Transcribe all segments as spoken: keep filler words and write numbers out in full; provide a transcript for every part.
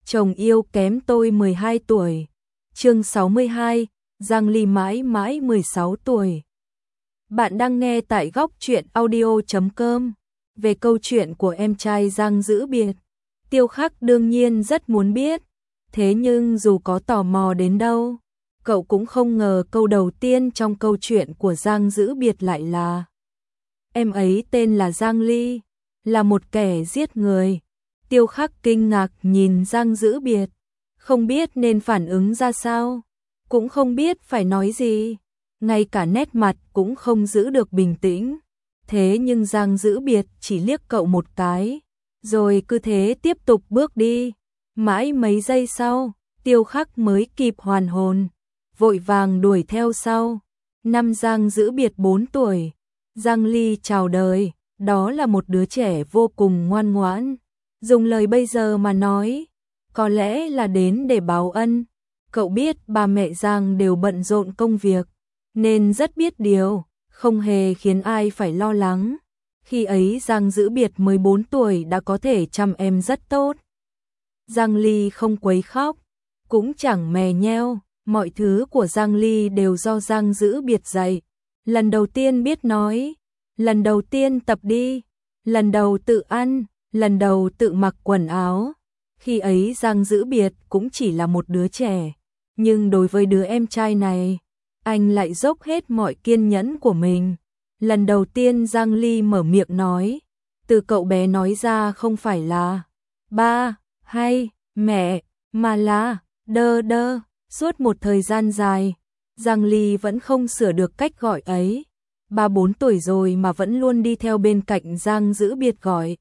Chồng yêu kém tôi mười hai tuổi. Chương sáu mươi hai, Giang Ly mãi mãi mười sáu tuổi. Bạn đang nghe tại góc truyện audio chấm com. Về câu chuyện của em trai Giang Dữ Biệt, Tiêu Khắc đương nhiên rất muốn biết. Thế nhưng dù có tò mò đến đâu, cậu cũng không ngờ câu đầu tiên trong câu chuyện của Giang Dữ Biệt lại là em ấy tên là Giang Ly, là một kẻ giết người. Tiêu Khắc kinh ngạc nhìn Giang Dữ Biệt, không biết nên phản ứng ra sao, cũng không biết phải nói gì, ngay cả nét mặt cũng không giữ được bình tĩnh. Thế nhưng Giang Dữ Biệt chỉ liếc cậu một cái, rồi cứ thế tiếp tục bước đi. Mãi mấy giây sau, Tiêu Khắc mới kịp hoàn hồn, vội vàng đuổi theo sau. Năm Giang Dữ Biệt bốn tuổi, Giang Ly chào đời, đó là một đứa trẻ vô cùng ngoan ngoãn. Dùng lời bây giờ mà nói, có lẽ là đến để báo ân. Cậu biết ba mẹ Giang đều bận rộn công việc, nên rất biết điều, không hề khiến ai phải lo lắng. Khi ấy Giang Dữ Biệt mới bốn tuổi đã có thể chăm em rất tốt. Giang Ly không quấy khóc, cũng chẳng mè nheo, mọi thứ của Giang Ly đều do Giang Dữ Biệt dạy. Lần đầu tiên biết nói, lần đầu tiên tập đi, lần đầu tự ăn, lần đầu tự mặc quần áo. Khi ấy Giang Dữ Biệt cũng chỉ là một đứa trẻ, nhưng đối với đứa em trai này, anh lại dốc hết mọi kiên nhẫn của mình. Lần đầu tiên Giang Ly mở miệng nói, từ cậu bé nói ra không phải là ba hay mẹ, mà là đơ đơ. Suốt một thời gian dài, Giang Ly vẫn không sửa được cách gọi ấy. Ba bốn tuổi rồi mà vẫn luôn đi theo bên cạnh Giang Dữ Biệt gọi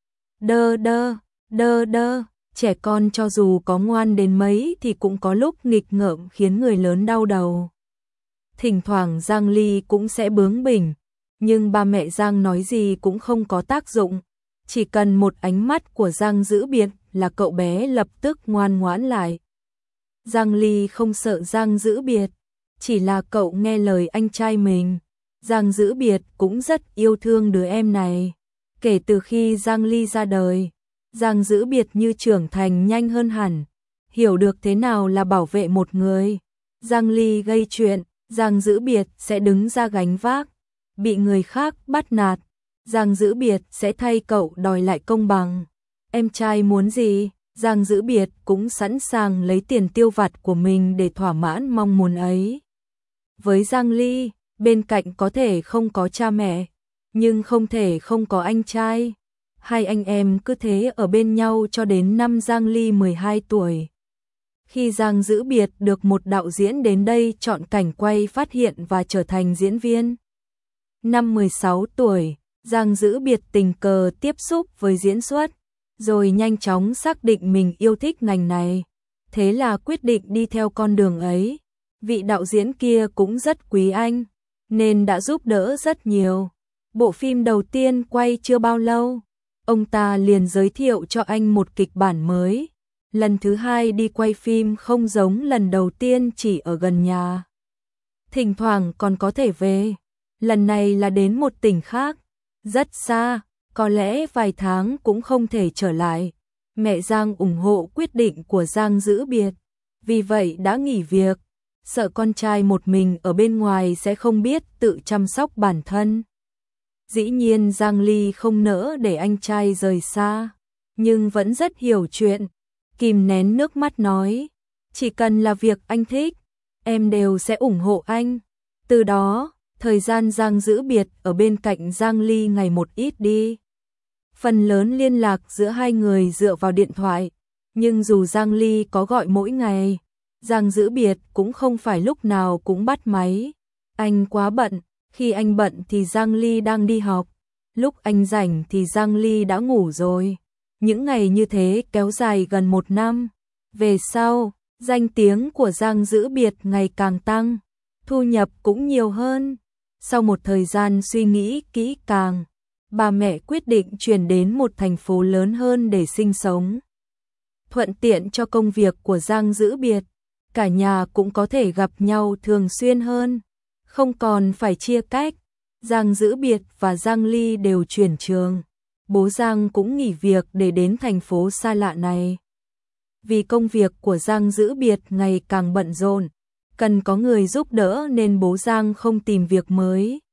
đơ đơ, đơ đơ. Trẻ con cho dù có ngoan đến mấy thì cũng có lúc nghịch ngợm khiến người lớn đau đầu. Thỉnh thoảng Giang Ly cũng sẽ bướng bỉnh, nhưng ba mẹ Giang nói gì cũng không có tác dụng. Chỉ cần một ánh mắt của Giang Dữ Biệt là cậu bé lập tức ngoan ngoãn lại. Giang Ly không sợ Giang Dữ Biệt, chỉ là cậu nghe lời anh trai mình. Giang Dữ Biệt cũng rất yêu thương đứa em này. Kể từ khi Giang Ly ra đời, Giang Dữ Biệt như trưởng thành nhanh hơn hẳn, hiểu được thế nào là bảo vệ một người. Giang Ly gây chuyện, Giang Dữ Biệt sẽ đứng ra gánh vác. Bị người khác bắt nạt, Giang Dữ Biệt sẽ thay cậu đòi lại công bằng. Em trai muốn gì, Giang Dữ Biệt cũng sẵn sàng lấy tiền tiêu vặt của mình để thỏa mãn mong muốn ấy. Với Giang Ly, bên cạnh có thể không có cha mẹ, nhưng không thể không có anh trai. Hai anh em cứ thế ở bên nhau cho đến năm Giang Ly mười hai tuổi. Khi Giang Dữ Biệt được một đạo diễn đến đây chọn cảnh quay phát hiện và trở thành diễn viên. Năm mười sáu tuổi, Giang Dữ Biệt tình cờ tiếp xúc với diễn xuất, rồi nhanh chóng xác định mình yêu thích ngành này. Thế là quyết định đi theo con đường ấy. Vị đạo diễn kia cũng rất quý anh, nên đã giúp đỡ rất nhiều. Bộ phim đầu tiên quay chưa bao lâu, ông ta liền giới thiệu cho anh một kịch bản mới. Lần thứ hai đi quay phim không giống lần đầu tiên chỉ ở gần nhà, thỉnh thoảng còn có thể về. Lần này là đến một tỉnh khác, rất xa, có lẽ vài tháng cũng không thể trở lại. Mẹ Giang ủng hộ quyết định của Giang Dữ Biệt, vì vậy đã nghỉ việc, sợ con trai một mình ở bên ngoài sẽ không biết tự chăm sóc bản thân. Dĩ nhiên Giang Ly không nỡ để anh trai rời xa, nhưng vẫn rất hiểu chuyện. Kìm nén nước mắt nói, chỉ cần là việc anh thích, em đều sẽ ủng hộ anh. Từ đó, thời gian Giang Dữ Biệt ở bên cạnh Giang Ly ngày một ít đi. Phần lớn liên lạc giữa hai người dựa vào điện thoại, nhưng dù Giang Ly có gọi mỗi ngày, Giang Dữ Biệt cũng không phải lúc nào cũng bắt máy. Anh quá bận, khi anh bận thì Giang Ly đang đi học, lúc anh rảnh thì Giang Ly đã ngủ rồi. Những ngày như thế kéo dài gần một năm. Về sau, danh tiếng của Giang Dữ Biệt ngày càng tăng, thu nhập cũng nhiều hơn. Sau một thời gian suy nghĩ kỹ càng, bà mẹ quyết định chuyển đến một thành phố lớn hơn để sinh sống. Thuận tiện cho công việc của Giang Dữ Biệt, cả nhà cũng có thể gặp nhau thường xuyên hơn, không còn phải chia cách. Giang Dữ Biệt và Giang Ly đều chuyển trường. Bố Giang cũng nghỉ việc để đến thành phố xa lạ này. vì công việc của Giang Dữ Biệt ngày càng bận rộn, cần có người giúp đỡ nên bố Giang không tìm việc mới,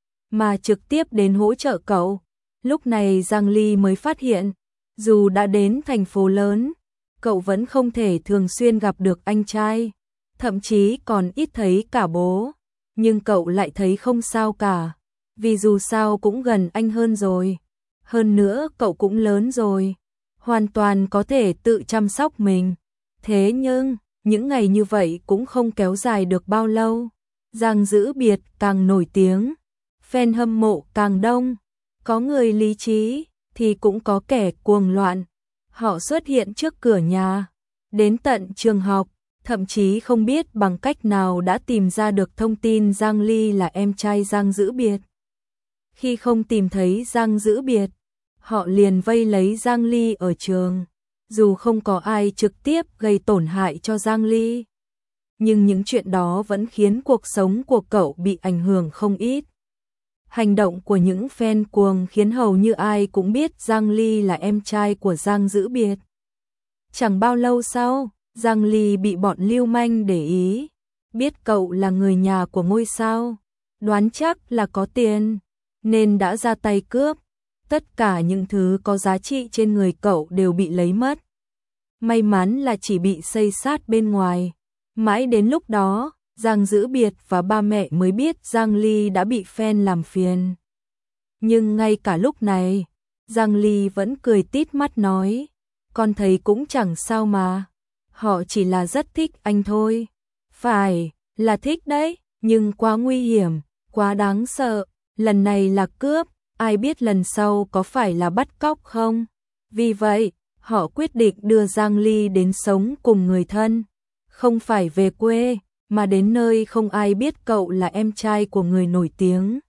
mà trực tiếp đến hỗ trợ cậu. Lúc này Giang Ly mới phát hiện, dù đã đến thành phố lớn, cậu vẫn không thể thường xuyên gặp được anh trai, thậm chí còn ít thấy cả bố, nhưng cậu lại thấy không sao cả, vì dù sao cũng gần anh hơn rồi. Hơn nữa cậu cũng lớn rồi, hoàn toàn có thể tự chăm sóc mình. Thế nhưng, những ngày như vậy cũng không kéo dài được bao lâu. Giang Dữ Biệt càng nổi tiếng, fan hâm mộ càng đông, có người lý trí thì cũng có kẻ cuồng loạn. Họ xuất hiện trước cửa nhà, đến tận trường học, thậm chí không biết bằng cách nào đã tìm ra được thông tin Giang Ly là em trai Giang Dữ Biệt. Khi không tìm thấy Giang Dữ Biệt, họ liền vây lấy Giang Ly ở trường, dù không có ai trực tiếp gây tổn hại cho Giang Ly. Nhưng những chuyện đó vẫn khiến cuộc sống của cậu bị ảnh hưởng không ít. Hành động của những fan cuồng khiến hầu như ai cũng biết Giang Ly là em trai của Giang Dữ Biệt. Chẳng bao lâu sau, Giang Ly bị bọn lưu manh để ý, biết cậu là người nhà của ngôi sao, đoán chắc là có tiền, nên đã ra tay cướp. Tất cả những thứ có giá trị trên người cậu đều bị lấy mất. May mắn là chỉ bị xây xát bên ngoài. Mãi đến lúc đó, Giang Dữ Biệt và ba mẹ mới biết Giang Ly đã bị fan làm phiền. Nhưng ngay cả lúc này, Giang Ly vẫn cười tít mắt nói, con thấy cũng chẳng sao mà, họ chỉ là rất thích anh thôi. Phải, là thích đấy, nhưng quá nguy hiểm, quá đáng sợ, lần này là cướp, ai biết lần sau có phải là bắt cóc không? Vì vậy, họ quyết định đưa Giang Ly đến sống cùng người thân, không phải về quê, mà đến nơi không ai biết cậu là em trai của người nổi tiếng.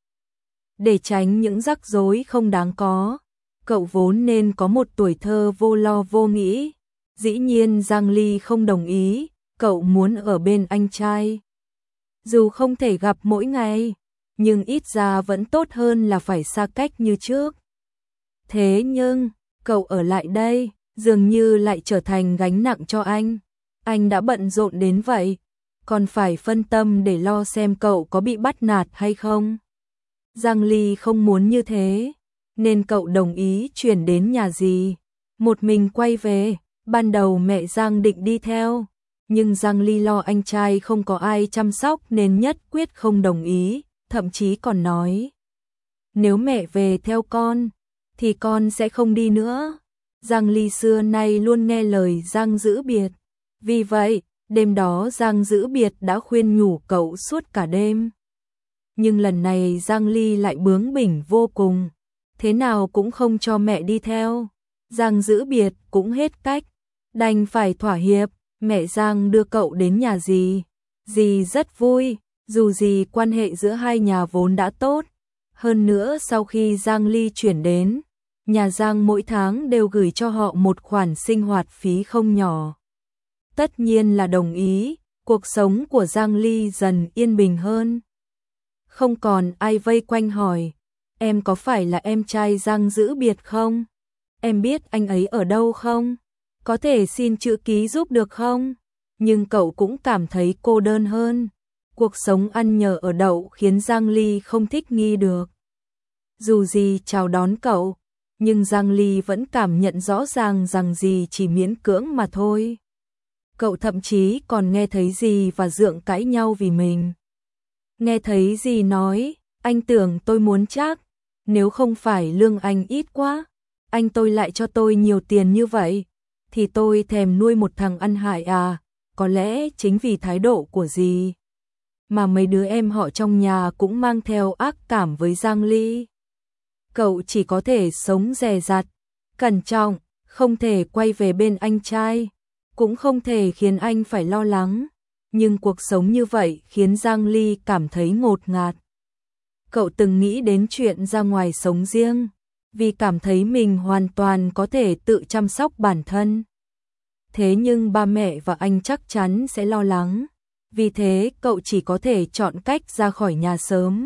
Để tránh những rắc rối không đáng có, cậu vốn nên có một tuổi thơ vô lo vô nghĩ. Dĩ nhiên Giang Ly không đồng ý, cậu muốn ở bên anh trai. Dù không thể gặp mỗi ngày, nhưng ít ra vẫn tốt hơn là phải xa cách như trước. Thế nhưng, cậu ở lại đây, dường như lại trở thành gánh nặng cho anh. Anh đã bận rộn đến vậy, còn phải phân tâm để lo xem cậu có bị bắt nạt hay không. Giang Ly không muốn như thế, nên cậu đồng ý chuyển đến nhà dì, một mình quay về. Ban đầu mẹ Giang định đi theo, nhưng Giang Ly lo anh trai không có ai chăm sóc nên nhất quyết không đồng ý, thậm chí còn nói, nếu mẹ về theo con, thì con sẽ không đi nữa. Giang Ly xưa nay luôn nghe lời Giang Dữ Biệt, vì vậy, đêm đó Giang Dữ Biệt đã khuyên nhủ cậu suốt cả đêm. Nhưng lần này Giang Ly lại bướng bỉnh vô cùng, thế nào cũng không cho mẹ đi theo. Giang Dữ Biệt cũng hết cách, đành phải thỏa hiệp, mẹ Giang đưa cậu đến nhà dì. Dì rất vui, dù gì quan hệ giữa hai nhà vốn đã tốt. Hơn nữa sau khi Giang Ly chuyển đến, nhà Giang mỗi tháng đều gửi cho họ một khoản sinh hoạt phí không nhỏ. Tất nhiên là đồng ý, cuộc sống của Giang Ly dần yên bình hơn. Không còn ai vây quanh hỏi, em có phải là em trai Giang Dữ Biệt không? Em biết anh ấy ở đâu không? Có thể xin chữ ký giúp được không? Nhưng cậu cũng cảm thấy cô đơn hơn. Cuộc sống ăn nhờ ở đậu khiến Giang Ly không thích nghi được. Dù gì chào đón cậu, nhưng Giang Ly vẫn cảm nhận rõ ràng rằng dì chỉ miễn cưỡng mà thôi. Cậu thậm chí còn nghe thấy dì và Dượng cãi nhau vì mình. Nghe thấy dì nói, anh tưởng tôi muốn chắc, nếu không phải lương anh ít quá, anh tôi lại cho tôi nhiều tiền như vậy, thì tôi thèm nuôi một thằng ăn hại à. Có lẽ chính vì thái độ của dì mà mấy đứa em họ trong nhà cũng mang theo ác cảm với Giang Ly. Cậu chỉ có thể sống dè dặt, cẩn trọng, không thể quay về bên anh trai, cũng không thể khiến anh phải lo lắng. Nhưng cuộc sống như vậy khiến Giang Ly cảm thấy ngột ngạt. Cậu từng nghĩ đến chuyện ra ngoài sống riêng, vì cảm thấy mình hoàn toàn có thể tự chăm sóc bản thân. Thế nhưng ba mẹ và anh chắc chắn sẽ lo lắng, vì thế cậu chỉ có thể chọn cách ra khỏi nhà sớm.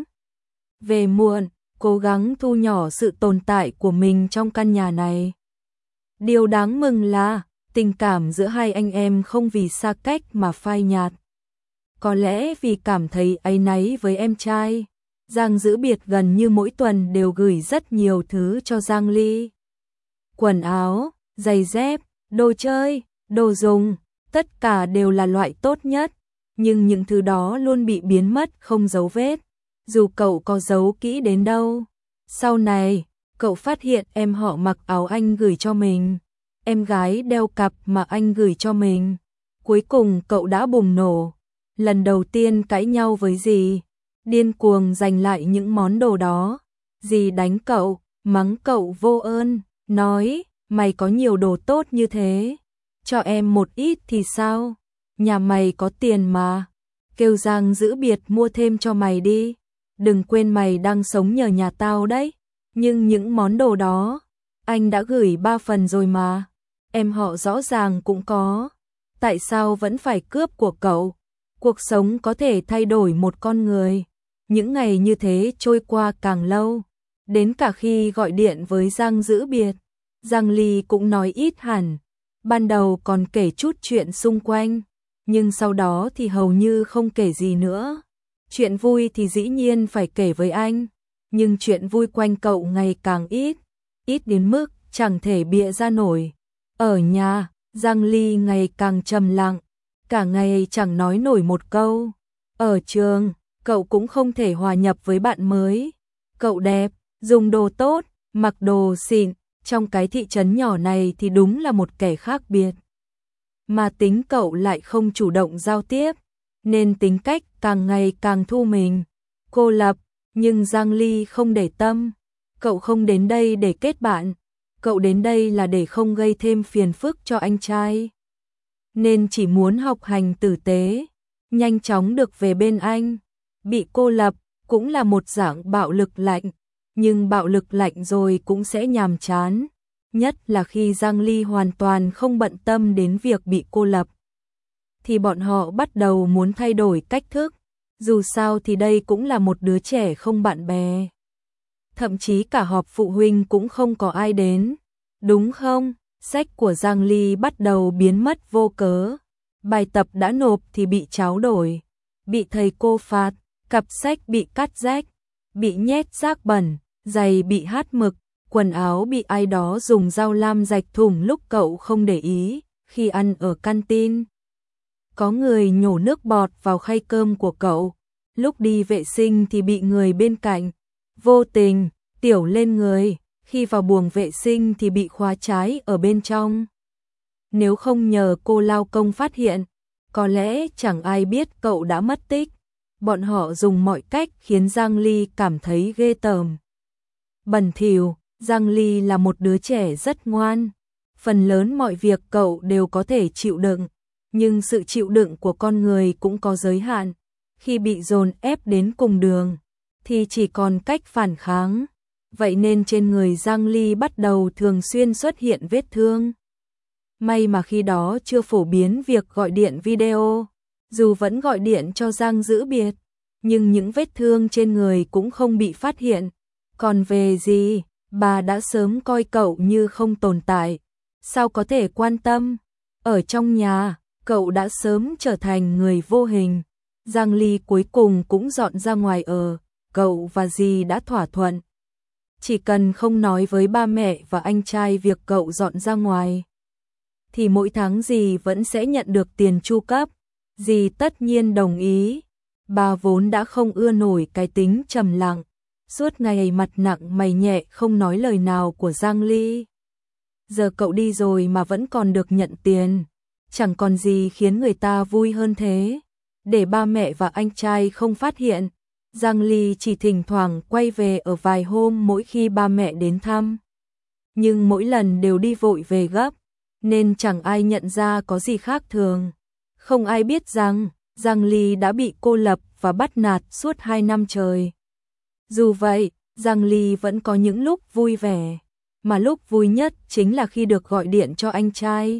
Về muộn, cố gắng thu nhỏ sự tồn tại của mình trong căn nhà này. Điều đáng mừng là, Tình cảm giữa hai anh em không vì xa cách mà phai nhạt. Có lẽ vì cảm thấy áy náy với em trai, Giang Dữ Biệt gần như mỗi tuần đều gửi rất nhiều thứ cho Giang Ly. Quần áo, giày dép, đồ chơi, đồ dùng, tất cả đều là loại tốt nhất, nhưng những thứ đó luôn bị biến mất không dấu vết, dù cậu có giấu kỹ đến đâu. Sau này, cậu phát hiện em họ mặc áo anh gửi cho mình, em gái đeo cặp mà anh gửi cho mình. Cuối cùng cậu đã bùng nổ, lần đầu tiên cãi nhau với dì, điên cuồng giành lại những món đồ đó. Dì đánh cậu, mắng cậu vô ơn, nói, mày có nhiều đồ tốt như thế, cho em một ít thì sao? Nhà mày có tiền mà, kêu Giang Dữ Biệt mua thêm cho mày đi, đừng quên mày đang sống nhờ nhà tao đấy. Nhưng những món đồ đó, anh đã gửi ba phần rồi mà, em họ rõ ràng cũng có, tại sao vẫn phải cướp của cậu? Cuộc sống có thể thay đổi một con người. Những ngày như thế trôi qua càng lâu, đến cả khi gọi điện với Giang Dữ Biệt, Giang Ly cũng nói ít hẳn, ban đầu còn kể chút chuyện xung quanh, nhưng sau đó thì hầu như không kể gì nữa. Chuyện vui thì dĩ nhiên phải kể với anh, nhưng chuyện vui quanh cậu ngày càng ít, ít đến mức chẳng thể bịa ra nổi. Ở nhà, Giang Ly ngày càng trầm lặng, cả ngày chẳng nói nổi một câu. Ở trường, cậu cũng không thể hòa nhập với bạn mới. Cậu đẹp, dùng đồ tốt, mặc đồ xịn, trong cái thị trấn nhỏ này thì đúng là một kẻ khác biệt. Mà tính cậu lại không chủ động giao tiếp, nên tính cách càng ngày càng thu mình, cô lập. Nhưng Giang Ly không để tâm, cậu không đến đây để kết bạn, cậu đến đây là để không gây thêm phiền phức cho anh trai. Nên chỉ muốn học hành tử tế, nhanh chóng được về bên anh. Bị cô lập cũng là một dạng bạo lực lạnh, nhưng bạo lực lạnh rồi cũng sẽ nhàm chán, nhất là khi Giang Ly hoàn toàn không bận tâm đến việc bị cô lập. Thì bọn họ bắt đầu muốn thay đổi cách thức, dù sao thì đây cũng là một đứa trẻ không bạn bè. Thậm chí cả họp phụ huynh cũng không có ai đến, đúng không? Sách của Giang Ly bắt đầu biến mất vô cớ, bài tập đã nộp thì bị tráo đổi, bị thầy cô phạt, cặp sách bị cắt rách, bị nhét rác bẩn, giày bị hắt mực, quần áo bị ai đó dùng dao lam rạch thủng lúc cậu không để ý. Khi ăn ở canteen, có người nhổ nước bọt vào khay cơm của cậu, lúc đi vệ sinh thì bị người bên cạnh vô tình tiểu lên người, khi vào buồng vệ sinh thì bị khóa trái ở bên trong. Nếu không nhờ cô lao công phát hiện, có lẽ chẳng ai biết cậu đã mất tích. Bọn họ dùng mọi cách khiến Giang Ly cảm thấy ghê tởm, bẩn thỉu. Giang Ly là một đứa trẻ rất ngoan, phần lớn mọi việc cậu đều có thể chịu đựng, nhưng sự chịu đựng của con người cũng có giới hạn. Khi bị dồn ép đến cùng đường, thì chỉ còn cách phản kháng. Vậy nên trên người Giang Ly bắt đầu thường xuyên xuất hiện vết thương. May mà khi đó chưa phổ biến việc gọi điện video, dù vẫn gọi điện cho Giang Dữ Biệt, nhưng những vết thương trên người cũng không bị phát hiện. Còn về gì, bà đã sớm coi cậu như không tồn tại, sao có thể quan tâm. Ở trong nhà, cậu đã sớm trở thành người vô hình. Giang Ly cuối cùng cũng dọn ra ngoài ở, cậu và dì đã thỏa thuận, chỉ cần không nói với ba mẹ và anh trai việc cậu dọn ra ngoài, thì mỗi tháng dì vẫn sẽ nhận được tiền chu cấp. Dì tất nhiên đồng ý. Bà vốn đã không ưa nổi cái tính trầm lặng, suốt ngày mặt nặng mày nhẹ không nói lời nào của Giang Ly. Giờ cậu đi rồi mà vẫn còn được nhận tiền, chẳng còn gì khiến người ta vui hơn thế. Để ba mẹ và anh trai không phát hiện, Giang Ly chỉ thỉnh thoảng quay về ở vài hôm mỗi khi ba mẹ đến thăm. Nhưng mỗi lần đều đi vội về gấp, nên chẳng ai nhận ra có gì khác thường. Không ai biết rằng Giang Ly đã bị cô lập và bắt nạt suốt hai năm trời. Dù vậy, Giang Ly vẫn có những lúc vui vẻ, mà lúc vui nhất chính là khi được gọi điện cho anh trai.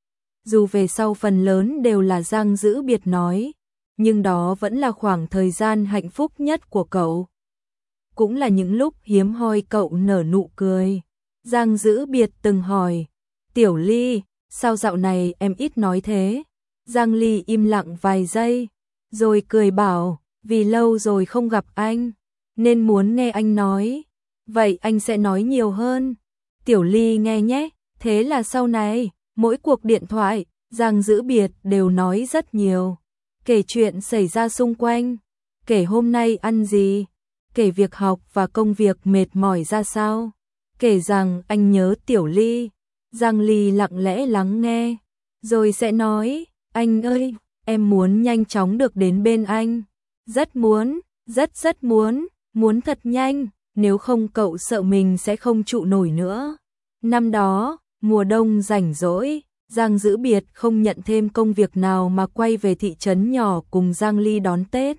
Dù về sau phần lớn đều là Giang Dữ Biệt nói, nhưng đó vẫn là khoảng thời gian hạnh phúc nhất của cậu. Cũng là những lúc hiếm hoi cậu nở nụ cười. Giang Dữ Biệt từng hỏi, Tiểu Ly, sao dạo này em ít nói thế? Giang Ly im lặng vài giây, rồi cười bảo, vì lâu rồi không gặp anh, nên muốn nghe anh nói. Vậy anh sẽ nói nhiều hơn. Tiểu Ly nghe nhé, thế là sau này, mỗi cuộc điện thoại, Giang Dữ Biệt đều nói rất nhiều. Kể chuyện xảy ra xung quanh, kể hôm nay ăn gì, kể việc học và công việc mệt mỏi ra sao, kể rằng anh nhớ Tiểu Ly. Giang Ly lặng lẽ lắng nghe, rồi sẽ nói, anh ơi, em muốn nhanh chóng được đến bên anh. Rất muốn, rất rất muốn, muốn thật nhanh, nếu không cậu sợ mình sẽ không trụ nổi nữa. Năm đó, mùa đông rảnh rỗi, Giang Dữ Biệt không nhận thêm công việc nào mà quay về thị trấn nhỏ cùng Giang Ly đón Tết.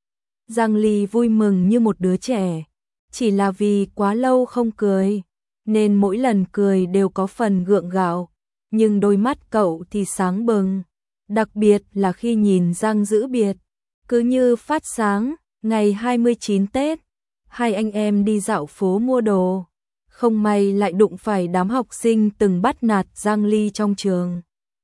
Giang Ly vui mừng như một đứa trẻ, chỉ là vì quá lâu không cười, nên mỗi lần cười đều có phần gượng gạo, nhưng đôi mắt cậu thì sáng bừng, đặc biệt là khi nhìn Giang Dữ Biệt, cứ như phát sáng. Ngày hai mươi chín Tết, hai anh em đi dạo phố mua đồ, không may lại đụng phải đám học sinh từng bắt nạt Giang Ly trong trường.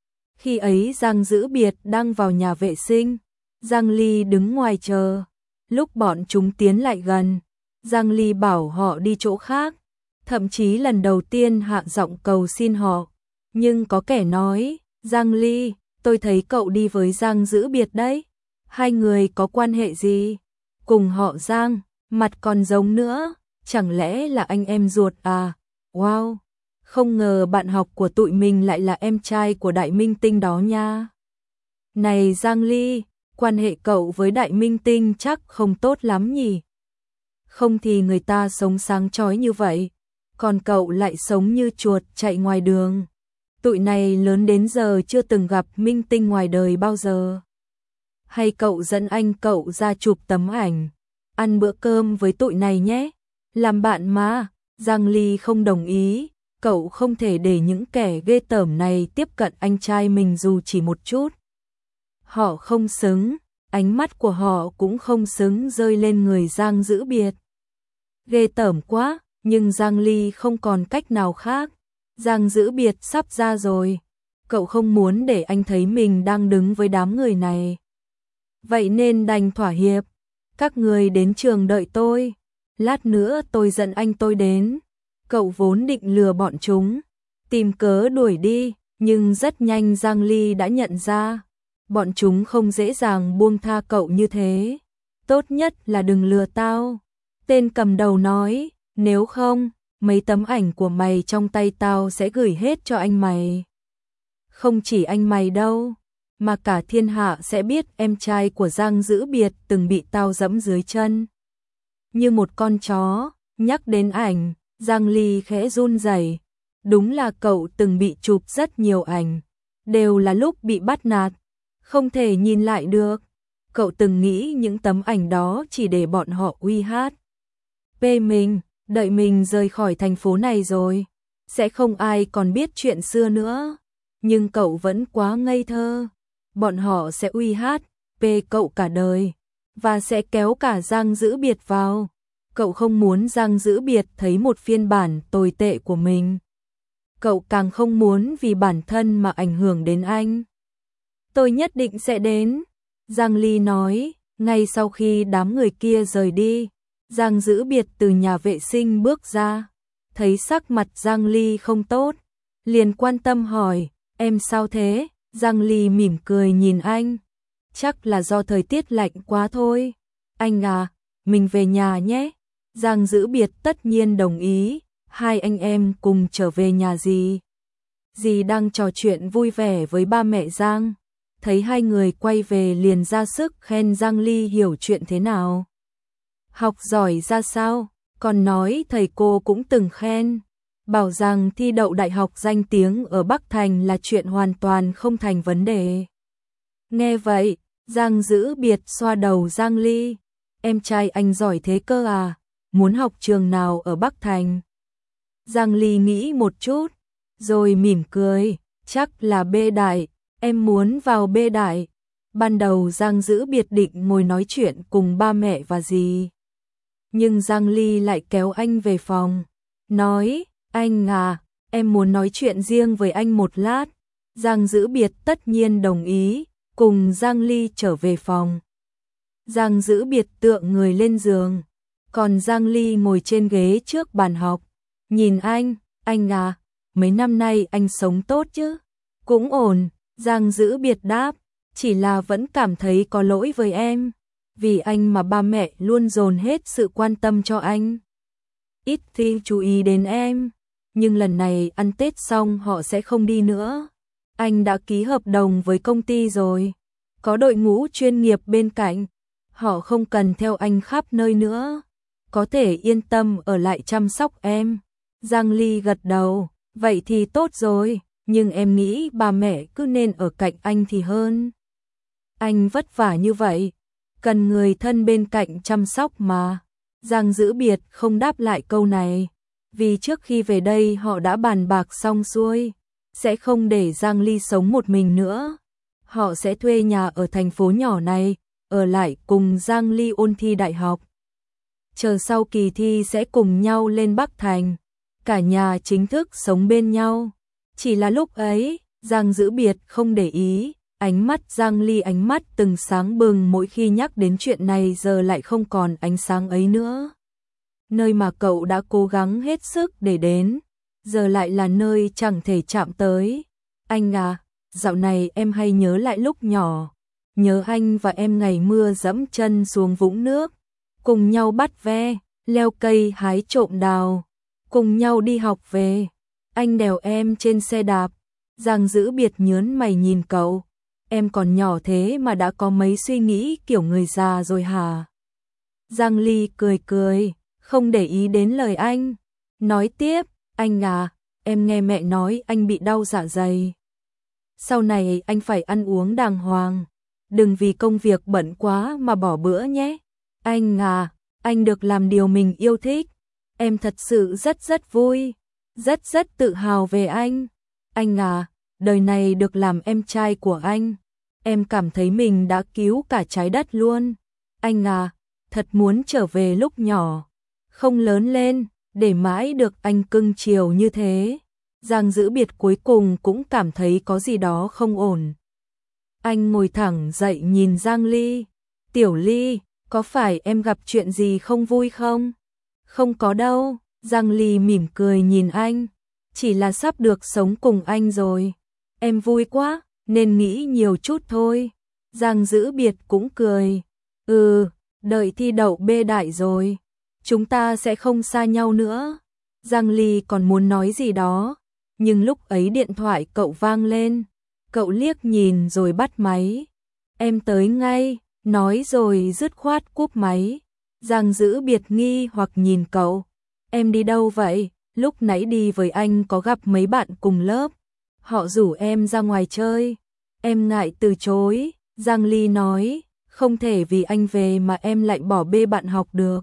Khi ấy Giang Dữ Biệt đang vào nhà vệ sinh, Giang Ly đứng ngoài chờ. Lúc bọn chúng tiến lại gần, Giang Ly bảo họ đi chỗ khác, thậm chí lần đầu tiên hạ giọng cầu xin họ. Nhưng có kẻ nói, Giang Ly, tôi thấy cậu đi với Giang Dữ Biệt đấy, hai người có quan hệ gì? Cùng họ Giang, mặt còn giống nữa, chẳng lẽ là anh em ruột à? Wow, không ngờ bạn học của tụi mình lại là em trai của đại minh tinh đó nha. Này Giang Ly, quan hệ cậu với đại minh tinh chắc không tốt lắm nhỉ? Không thì người ta sống sáng chói như vậy, còn cậu lại sống như chuột chạy ngoài đường. Tụi này lớn đến giờ chưa từng gặp minh tinh ngoài đời bao giờ. Hay cậu dẫn anh cậu ra chụp tấm ảnh, ăn bữa cơm với tụi này nhé, làm bạn mà. Giang Ly không đồng ý, cậu không thể để những kẻ ghê tởm này tiếp cận anh trai mình dù chỉ một chút. Họ không xứng, ánh mắt của họ cũng không xứng rơi lên người Giang Dữ Biệt. Ghê tởm quá, nhưng Giang Ly không còn cách nào khác. Giang Dữ Biệt sắp ra rồi, cậu không muốn để anh thấy mình đang đứng với đám người này. Vậy nên đành thỏa hiệp. Các người đến trường đợi tôi, lát nữa tôi dẫn anh tôi đến. Cậu vốn định lừa bọn chúng, tìm cớ đuổi đi, nhưng rất nhanh Giang Ly đã nhận ra, bọn chúng không dễ dàng buông tha cậu như thế. Tốt nhất là đừng lừa tao. Tên cầm đầu nói, nếu không, mấy tấm ảnh của mày trong tay tao sẽ gửi hết cho anh mày. Không chỉ anh mày đâu, mà cả thiên hạ sẽ biết em trai của Giang Dữ Biệt từng bị tao dẫm dưới chân. Như một con chó, nhắc đến ảnh, Giang Ly khẽ run rẩy. Đúng là cậu từng bị chụp rất nhiều ảnh, đều là lúc bị bắt nạt, không thể nhìn lại được. Cậu từng nghĩ những tấm ảnh đó chỉ để bọn họ uy hát bê mình, đợi mình rời khỏi thành phố này rồi, sẽ không ai còn biết chuyện xưa nữa. Nhưng cậu vẫn quá ngây thơ. Bọn họ sẽ uy hát bê cậu cả đời, và sẽ kéo cả Giang Dữ Biệt vào. Cậu không muốn Giang Dữ Biệt thấy một phiên bản tồi tệ của mình. Cậu càng không muốn vì bản thân mà ảnh hưởng đến anh. Tôi nhất định sẽ đến, Giang Ly nói. Ngay sau khi đám người kia rời đi, Giang Dữ Biệt từ nhà vệ sinh bước ra, thấy sắc mặt Giang Ly không tốt, liền quan tâm hỏi, em sao thế? Giang Ly mỉm cười nhìn anh, chắc là do thời tiết lạnh quá thôi. Anh à, mình về nhà nhé. Giang Dữ Biệt tất nhiên đồng ý, hai anh em cùng trở về nhà dì. Dì đang trò chuyện vui vẻ với ba mẹ Giang, thấy hai người quay về liền ra sức khen Giang Ly hiểu chuyện thế nào, học giỏi ra sao, còn nói thầy cô cũng từng khen, bảo rằng thi đậu đại học danh tiếng ở Bắc Thành là chuyện hoàn toàn không thành vấn đề. Nghe vậy, Giang Dữ Biệt xoa đầu Giang Ly, em trai anh giỏi thế cơ à, muốn học trường nào ở Bắc Thành? Giang Ly nghĩ một chút, rồi mỉm cười, chắc là B đại, em muốn vào B đại. Ban đầu Giang Dữ Biệt định ngồi nói chuyện cùng ba mẹ và dì, nhưng Giang Ly lại kéo anh về phòng, nói, anh à, em muốn nói chuyện riêng với anh một lát. Giang Dữ Biệt tất nhiên đồng ý, cùng Giang Ly trở về phòng. Giang Dữ Biệt tựa người lên giường, còn Giang Ly ngồi trên ghế trước bàn học. Nhìn anh, anh à, mấy năm nay anh sống tốt chứ? Cũng ổn, Giang Dữ Biệt đáp, chỉ là vẫn cảm thấy có lỗi với em. Vì anh mà ba mẹ luôn dồn hết sự quan tâm cho anh. Ít khi chú ý đến em, nhưng lần này ăn Tết xong họ sẽ không đi nữa. Anh đã ký hợp đồng với công ty rồi, có đội ngũ chuyên nghiệp bên cạnh, họ không cần theo anh khắp nơi nữa, có thể yên tâm ở lại chăm sóc em. Giang Ly gật đầu, vậy thì tốt rồi, nhưng em nghĩ ba mẹ cứ nên ở cạnh anh thì hơn. Anh vất vả như vậy, cần người thân bên cạnh chăm sóc mà. Giang Dữ Biệt không đáp lại câu này, vì trước khi về đây họ đã bàn bạc xong xuôi, sẽ không để Giang Ly sống một mình nữa. Họ sẽ thuê nhà ở thành phố nhỏ này, ở lại cùng Giang Ly ôn thi đại học. Chờ sau kỳ thi sẽ cùng nhau lên Bắc Thành, cả nhà chính thức sống bên nhau. Chỉ là lúc ấy, Giang Dữ Biệt không để ý, ánh mắt Giang Ly ánh mắt từng sáng bừng mỗi khi nhắc đến chuyện này giờ lại không còn ánh sáng ấy nữa. Nơi mà cậu đã cố gắng hết sức để đến, giờ lại là nơi chẳng thể chạm tới. Anh à, dạo này em hay nhớ lại lúc nhỏ, nhớ anh và em ngày mưa dẫm chân xuống vũng nước, cùng nhau bắt ve, leo cây hái trộm đào, cùng nhau đi học về. Anh đèo em trên xe đạp. Giang Dữ Biệt nhớn mày nhìn cậu. Em còn nhỏ thế mà đã có mấy suy nghĩ kiểu người già rồi hả? Giang Ly cười cười, không để ý đến lời anh. Nói tiếp, anh à, em nghe mẹ nói anh bị đau dạ dày. Sau này anh phải ăn uống đàng hoàng, đừng vì công việc bận quá mà bỏ bữa nhé. Anh à, anh được làm điều mình yêu thích. Em thật sự rất rất vui, rất rất tự hào về anh. Anh à, đời này được làm em trai của anh, em cảm thấy mình đã cứu cả trái đất luôn. Anh à, thật muốn trở về lúc nhỏ, không lớn lên, để mãi được anh cưng chiều như thế. Giang Dữ Biệt cuối cùng cũng cảm thấy có gì đó không ổn. Anh ngồi thẳng dậy nhìn Giang Ly. Tiểu Ly, có phải em gặp chuyện gì không vui không? Không có đâu. Giang Ly mỉm cười nhìn anh. Chỉ là sắp được sống cùng anh rồi. Em vui quá, nên nghĩ nhiều chút thôi. Giang Dữ Biệt cũng cười. Ừ, đợi thi đậu bê đại rồi, chúng ta sẽ không xa nhau nữa. Giang Ly còn muốn nói gì đó, nhưng lúc ấy điện thoại cậu vang lên. Cậu liếc nhìn rồi bắt máy. Em tới ngay, nói rồi dứt khoát cúp máy. Giang Dữ Biệt nghi hoặc nhìn cậu. Em đi đâu vậy? Lúc nãy đi với anh có gặp mấy bạn cùng lớp, họ rủ em ra ngoài chơi. Em ngại từ chối. Giang Ly nói, không thể vì anh về mà em lại bỏ bê bạn học được.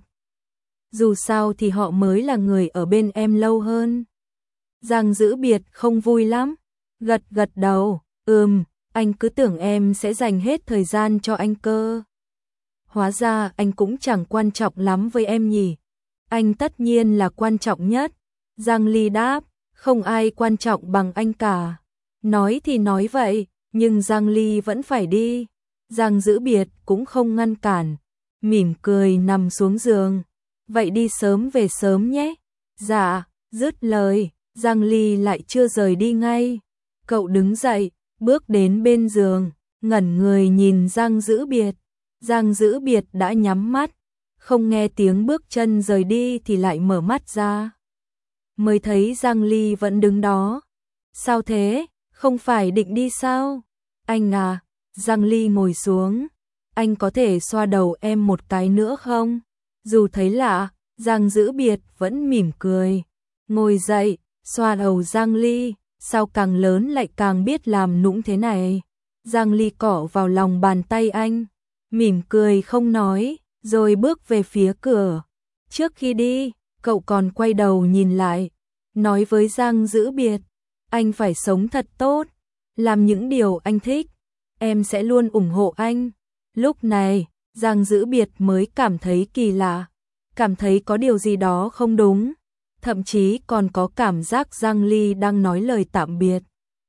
Dù sao thì họ mới là người ở bên em lâu hơn. Giang Dữ Biệt không vui lắm, gật gật đầu, ừm, anh cứ tưởng em sẽ dành hết thời gian cho anh cơ. Hóa ra anh cũng chẳng quan trọng lắm với em nhỉ. Anh tất nhiên là quan trọng nhất. Giang Ly đáp, không ai quan trọng bằng anh cả. Nói thì nói vậy, nhưng Giang Ly vẫn phải đi. Giang Dữ Biệt cũng không ngăn cản, mỉm cười nằm xuống giường. Vậy đi sớm về sớm nhé. Dạ, dứt lời, Giang Ly lại chưa rời đi ngay. Cậu đứng dậy, bước đến bên giường, ngẩn người nhìn Giang Dữ Biệt. Giang Dữ Biệt đã nhắm mắt, không nghe tiếng bước chân rời đi thì lại mở mắt ra. Mới thấy Giang Ly vẫn đứng đó. Sao thế, không phải định đi sao? Anh à, Giang Ly ngồi xuống. Anh có thể xoa đầu em một cái nữa không? Dù thấy lạ, Giang Dữ Biệt vẫn mỉm cười. Ngồi dậy, xoa đầu Giang Ly. Sao càng lớn lại càng biết làm nũng thế này? Giang Ly cọ vào lòng bàn tay anh, mỉm cười không nói, rồi bước về phía cửa. Trước khi đi, cậu còn quay đầu nhìn lại, nói với Giang Dữ Biệt, anh phải sống thật tốt, làm những điều anh thích, em sẽ luôn ủng hộ anh. Lúc này, Giang Dữ Biệt mới cảm thấy kỳ lạ, cảm thấy có điều gì đó không đúng, thậm chí còn có cảm giác Giang Ly đang nói lời tạm biệt.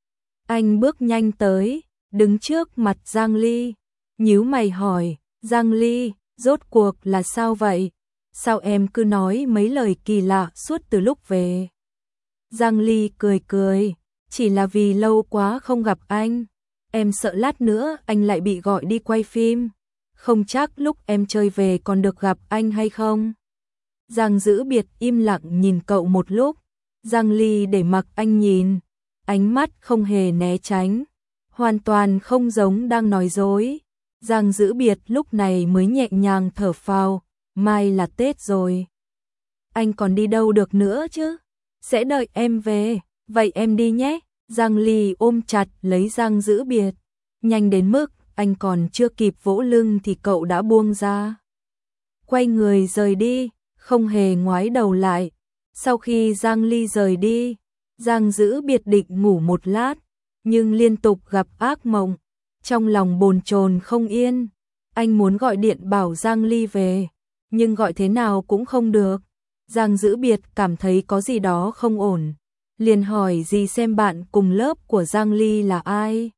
Anh bước nhanh tới, đứng trước mặt Giang Ly, nhíu mày hỏi, Giang Ly, rốt cuộc là sao vậy? Sao em cứ nói mấy lời kỳ lạ suốt từ lúc về? Giang Ly cười cười, chỉ là vì lâu quá không gặp anh. Em sợ lát nữa anh lại bị gọi đi quay phim. Không chắc lúc em chơi về còn được gặp anh hay không. Giang Dữ Biệt im lặng nhìn cậu một lúc. Giang Ly để mặc anh nhìn. Ánh mắt không hề né tránh. Hoàn toàn không giống đang nói dối. Giang Dữ Biệt lúc này mới nhẹ nhàng thở phào. Mai là Tết rồi. Anh còn đi đâu được nữa chứ? Sẽ đợi em về. Vậy em đi nhé. Giang Ly ôm chặt lấy Giang Dữ Biệt. Nhanh đến mức anh còn chưa kịp vỗ lưng thì cậu đã buông ra. Quay người rời đi, không hề ngoái đầu lại. Sau khi Giang Ly rời đi, Giang Dữ Biệt định ngủ một lát, nhưng liên tục gặp ác mộng. Trong lòng bồn chồn không yên. Anh muốn gọi điện bảo Giang Ly về, nhưng gọi thế nào cũng không được. Giang Dữ Biệt cảm thấy có gì đó không ổn. Liền hỏi dì xem bạn cùng lớp của Giang Ly là ai.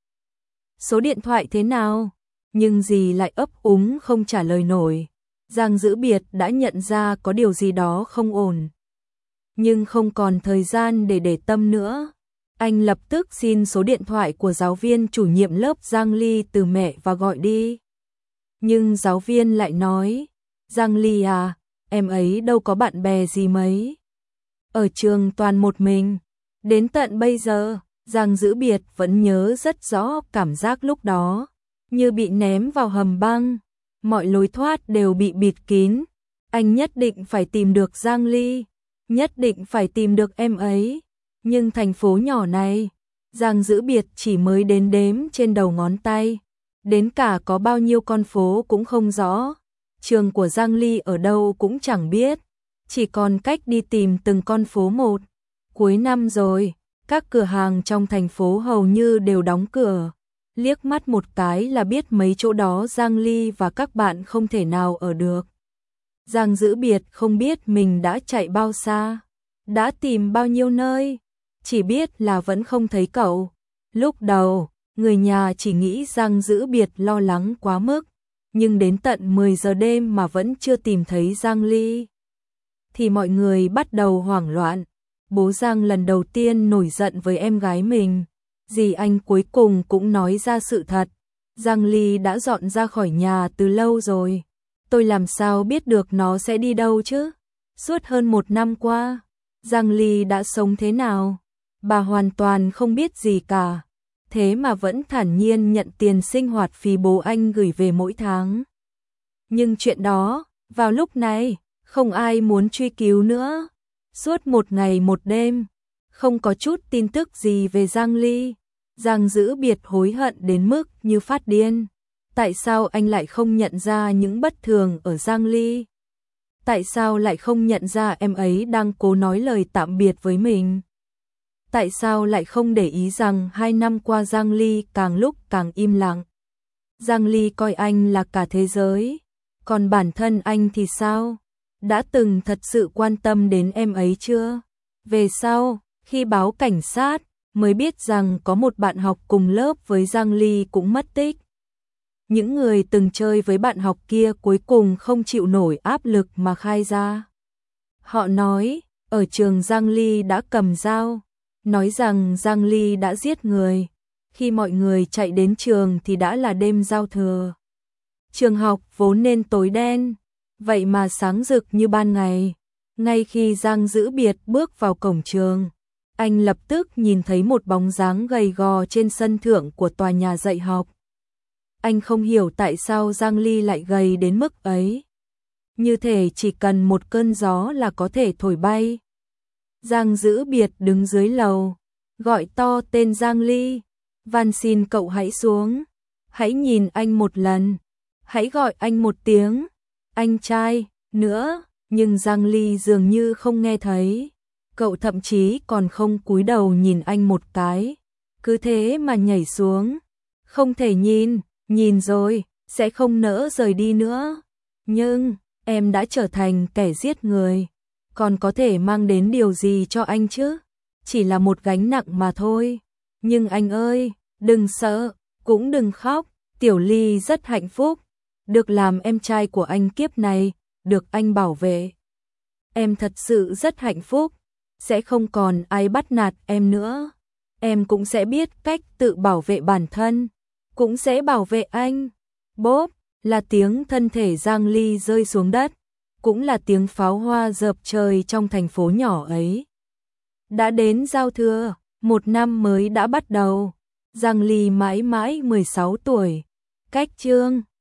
Số điện thoại thế nào? Nhưng dì lại ấp úng không trả lời nổi. Giang Dữ Biệt đã nhận ra có điều gì đó không ổn. Nhưng không còn thời gian để để tâm nữa. Anh lập tức xin số điện thoại của giáo viên chủ nhiệm lớp Giang Ly từ mẹ và gọi đi. Nhưng giáo viên lại nói, Giang Ly à, em ấy đâu có bạn bè gì mấy. Ở trường toàn một mình. Đến tận bây giờ, Giang Dữ Biệt vẫn nhớ rất rõ cảm giác lúc đó, như bị ném vào hầm băng, mọi lối thoát đều bị bịt kín. Anh nhất định phải tìm được Giang Ly, nhất định phải tìm được em ấy. Nhưng thành phố nhỏ này, Giang Dữ Biệt chỉ mới đến đếm trên đầu ngón tay, đến cả có bao nhiêu con phố cũng không rõ. Trường của Giang Ly ở đâu cũng chẳng biết, chỉ còn cách đi tìm từng con phố một. Cuối năm rồi, các cửa hàng trong thành phố hầu như đều đóng cửa. Liếc mắt một cái là biết mấy chỗ đó Giang Ly và các bạn không thể nào ở được. Giang Dữ Biệt không biết mình đã chạy bao xa, đã tìm bao nhiêu nơi, chỉ biết là vẫn không thấy cậu. Lúc đầu, người nhà chỉ nghĩ Giang Dữ Biệt lo lắng quá mức, nhưng đến tận mười giờ đêm mà vẫn chưa tìm thấy Giang Ly, thì mọi người bắt đầu hoảng loạn. Bố Giang lần đầu tiên nổi giận với em gái mình. Dì anh cuối cùng cũng nói ra sự thật. Giang Ly đã dọn ra khỏi nhà từ lâu rồi. Tôi làm sao biết được nó sẽ đi đâu chứ? Suốt hơn một năm qua, Giang Ly đã sống thế nào? Bà hoàn toàn không biết gì cả. Thế mà vẫn thản nhiên nhận tiền sinh hoạt phí bố anh gửi về mỗi tháng. Nhưng chuyện đó, vào lúc này, không ai muốn truy cứu nữa. Suốt một ngày một đêm, không có chút tin tức gì về Giang Ly. Giang Dữ Biệt hối hận đến mức như phát điên. Tại sao anh lại không nhận ra những bất thường ở Giang Ly? Tại sao lại không nhận ra em ấy đang cố nói lời tạm biệt với mình? Tại sao lại không để ý rằng hai năm qua Giang Ly càng lúc càng im lặng? Giang Ly coi anh là cả thế giới, còn bản thân anh thì sao? Đã từng thật sự quan tâm đến em ấy chưa? Về sau, khi báo cảnh sát, mới biết rằng có một bạn học cùng lớp với Giang Ly cũng mất tích. Những người từng chơi với bạn học kia cuối cùng không chịu nổi áp lực mà khai ra. Họ nói, ở trường Giang Ly đã cầm dao, nói rằng Giang Ly đã giết người. Khi mọi người chạy đến trường thì đã là đêm giao thừa. Trường học vốn nên tối đen, vậy mà sáng rực như ban ngày. Ngay khi Giang Dữ Biệt bước vào cổng trường, anh lập tức nhìn thấy một bóng dáng gầy gò trên sân thượng của tòa nhà dạy học. Anh không hiểu tại sao Giang Ly lại gầy đến mức ấy. Như thể chỉ cần một cơn gió là có thể thổi bay. Giang Dữ Biệt đứng dưới lầu, gọi to tên Giang Ly. Van xin cậu hãy xuống, hãy nhìn anh một lần, hãy gọi anh một tiếng, anh trai, nữa. Nhưng Giang Ly dường như không nghe thấy. Cậu thậm chí còn không cúi đầu nhìn anh một cái. Cứ thế mà nhảy xuống. Không thể nhìn, nhìn rồi, sẽ không nỡ rời đi nữa. Nhưng, em đã trở thành kẻ giết người. Còn có thể mang đến điều gì cho anh chứ? Chỉ là một gánh nặng mà thôi. Nhưng anh ơi, đừng sợ, cũng đừng khóc, Tiểu Ly rất hạnh phúc, được làm em trai của anh kiếp này, được anh bảo vệ. Em thật sự rất hạnh phúc, sẽ không còn ai bắt nạt em nữa. Em cũng sẽ biết cách tự bảo vệ bản thân, cũng sẽ bảo vệ anh. Bốp, là tiếng thân thể Giang Ly rơi xuống đất, cũng là tiếng pháo hoa dợp trời trong thành phố nhỏ ấy. Đã đến giao thừa, một năm mới đã bắt đầu. Giang Ly mãi mãi mười sáu tuổi, cách chương